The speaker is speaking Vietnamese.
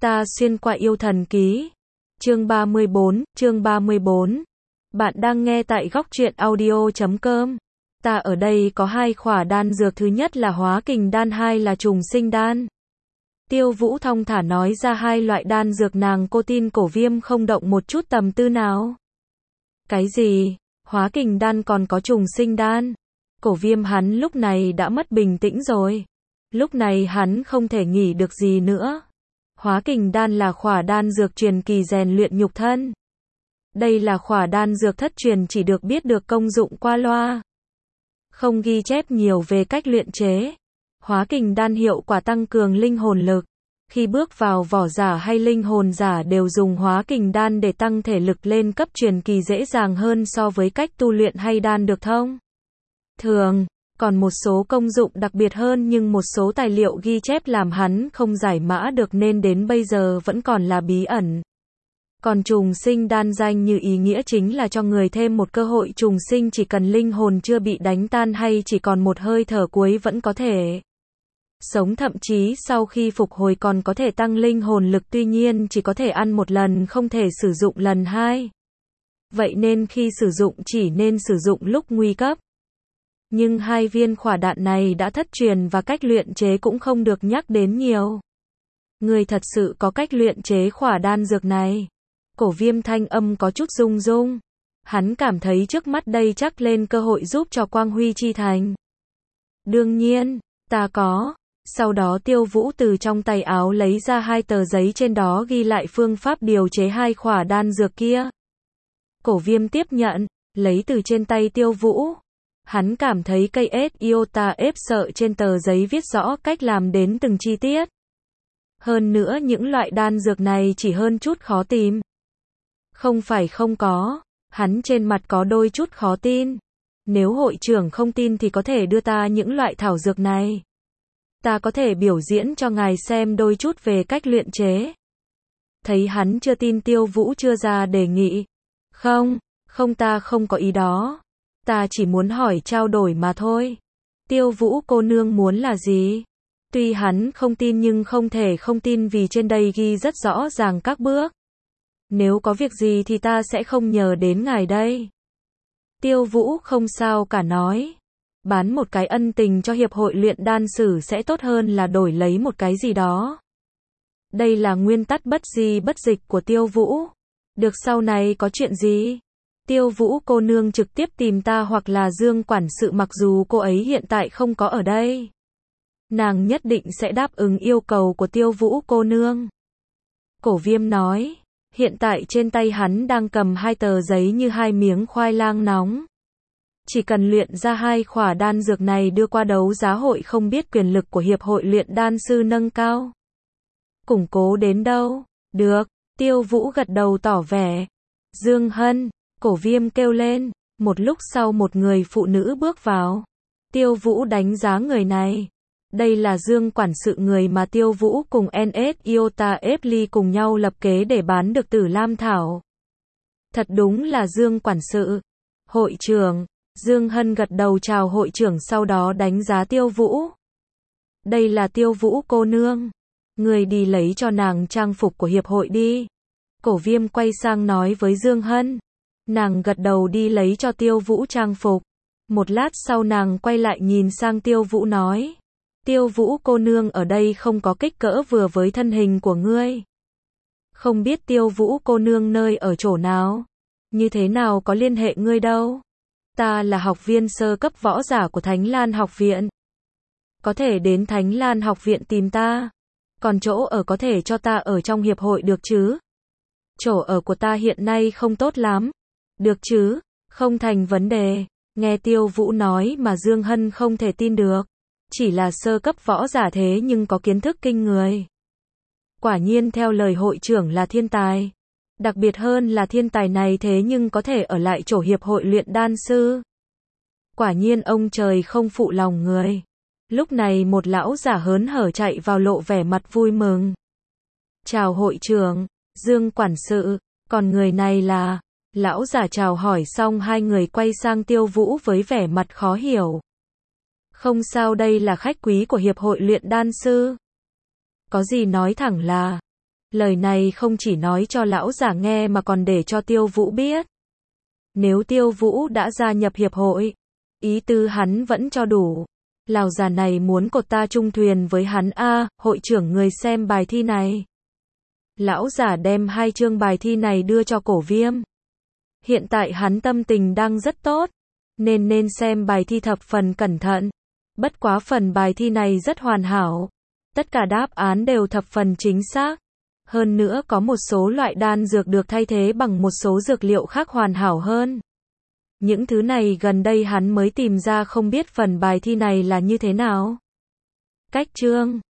Ta xuyên qua yêu thần ký. Chương 34. Bạn đang nghe tại góc truyện audio.com. Ta ở đây có 2 khỏa đan dược, thứ nhất là hóa kình đan, 2 là trùng sinh đan. Tiêu Vũ thong thả nói ra 2 loại đan dược, nàng cô tin Cổ Viêm không động một chút tầm tư nào. Cái gì? Hóa kình đan còn có trùng sinh đan? Cổ Viêm hắn lúc này đã mất bình tĩnh rồi. Lúc này hắn không thể nghĩ được gì nữa. Hóa kình đan là khỏa đan dược truyền kỳ rèn luyện nhục thân. Đây là khỏa đan dược thất truyền, chỉ được biết được công dụng qua loa. Không ghi chép nhiều về cách luyện chế. Hóa kình đan hiệu quả tăng cường linh hồn lực. Khi bước vào vỏ giả hay linh hồn giả đều dùng hóa kình đan để tăng thể lực lên cấp truyền kỳ dễ dàng hơn so với cách tu luyện hay đan được thông thường. Còn một số công dụng đặc biệt hơn nhưng một số tài liệu ghi chép làm hắn không giải mã được nên đến bây giờ vẫn còn là bí ẩn. Còn trùng sinh đan danh như ý nghĩa chính là cho người thêm một cơ hội trùng sinh, chỉ cần linh hồn chưa bị đánh tan hay chỉ còn một hơi thở cuối vẫn có thể sống, thậm chí sau khi phục hồi còn có thể tăng linh hồn lực, tuy nhiên chỉ có thể ăn một lần, không thể sử dụng lần hai. Vậy nên khi sử dụng chỉ nên sử dụng lúc nguy cấp. Nhưng 2 viên khỏa đạn này đã thất truyền và cách luyện chế cũng không được nhắc đến nhiều. Người thật sự có cách luyện chế khỏa đan dược này? Cổ Viêm thanh âm có chút rung rung. Hắn cảm thấy trước mắt đây chắc lên cơ hội giúp cho Quang Huy chi thành. Đương nhiên, ta có. Sau đó Tiêu Vũ từ trong tay áo lấy ra 2 tờ giấy, trên đó ghi lại phương pháp điều chế 2 khỏa đan dược kia. Cổ Viêm tiếp nhận, lấy từ trên tay Tiêu Vũ. Hắn cảm thấy cây iota ép sợ trên tờ giấy viết rõ cách làm đến từng chi tiết. Hơn nữa những loại đan dược này chỉ hơn chút khó tìm. Không phải không có, hắn trên mặt có đôi chút khó tin. Nếu hội trưởng không tin thì có thể đưa ta những loại thảo dược này. Ta có thể biểu diễn cho ngài xem đôi chút về cách luyện chế. Thấy hắn chưa tin, Tiêu Vũ chưa ra đề nghị. Không, ta không có ý đó. Ta chỉ muốn hỏi trao đổi mà thôi. Tiêu Vũ cô nương muốn là gì? Tuy hắn không tin nhưng không thể không tin vì trên đây ghi rất rõ ràng các bước. Nếu có việc gì thì ta sẽ không nhờ đến ngài đây. Tiêu Vũ không sao cả nói. Bán một cái ân tình cho hiệp hội luyện đan sử sẽ tốt hơn là đổi lấy một cái gì đó. Đây là nguyên tắc bất di bất dịch của Tiêu Vũ. Được, sau này có chuyện gì? Tiêu Vũ cô nương trực tiếp tìm ta hoặc là Dương quản sự, mặc dù cô ấy hiện tại không có ở đây. Nàng nhất định sẽ đáp ứng yêu cầu của Tiêu Vũ cô nương. Cổ Viêm nói, hiện tại trên tay hắn đang cầm 2 tờ giấy như 2 miếng khoai lang nóng. Chỉ cần luyện ra 2 khỏa đan dược này đưa qua đấu giá hội, không biết quyền lực của hiệp hội luyện đan sư nâng cao, củng cố đến đâu. Được, Tiêu Vũ gật đầu tỏ vẻ. Dương Hân, Cổ Viêm kêu lên. Một lúc sau một người phụ nữ bước vào. Tiêu Vũ đánh giá người này. Đây là Dương quản sự, người mà Tiêu Vũ cùng NS Iota Epli cùng nhau lập kế để bán được Tử Lam Thảo. Thật đúng là Dương quản sự. Hội trưởng. Dương Hân gật đầu chào hội trưởng, sau đó đánh giá Tiêu Vũ. Đây là Tiêu Vũ cô nương. Người đi lấy cho nàng trang phục của hiệp hội đi. Cổ Viêm quay sang nói với Dương Hân. Nàng gật đầu đi lấy cho Tiêu Vũ trang phục. Một lát sau nàng quay lại nhìn sang Tiêu Vũ nói. Tiêu Vũ cô nương, ở đây không có kích cỡ vừa với thân hình của ngươi. Không biết Tiêu Vũ cô nương nơi ở chỗ nào? Như thế nào có liên hệ ngươi đâu? Ta là học viên sơ cấp võ giả của Thánh Lan học viện. Có thể đến Thánh Lan học viện tìm ta. Còn chỗ ở có thể cho ta ở trong hiệp hội được chứ? Chỗ ở của ta hiện nay không tốt lắm. Được chứ? Không thành vấn đề. Nghe Tiêu Vũ nói mà Dương Hân không thể tin được. Chỉ là sơ cấp võ giả thế nhưng có kiến thức kinh người. Quả nhiên theo lời hội trưởng là thiên tài. Đặc biệt hơn là thiên tài này thế nhưng có thể ở lại chỗ hiệp hội luyện đan sư. Quả nhiên ông trời không phụ lòng người. Lúc này một lão giả hớn hở chạy vào, lộ vẻ mặt vui mừng. Chào hội trưởng, Dương quản sự, còn người này là... Lão giả chào hỏi xong, 2 người quay sang Tiêu Vũ với vẻ mặt khó hiểu. Không sao, đây là khách quý của hiệp hội luyện đan sư. Có gì nói thẳng là. Lời này không chỉ nói cho lão giả nghe mà còn để cho Tiêu Vũ biết. Nếu Tiêu Vũ đã gia nhập hiệp hội, ý tư hắn vẫn cho đủ. Lão già này muốn cột ta chung thuyền với hắn a, hội trưởng người xem bài thi này. Lão giả đem 2 chương bài thi này đưa cho Cổ Viêm. Hiện tại hắn tâm tình đang rất tốt, nên xem bài thi thập phần cẩn thận. Bất quá phần bài thi này rất hoàn hảo. Tất cả đáp án đều thập phần chính xác. Hơn nữa có một số loại đan dược được thay thế bằng một số dược liệu khác hoàn hảo hơn. Những thứ này gần đây hắn mới tìm ra, không biết phần bài thi này là như thế nào. Cách chương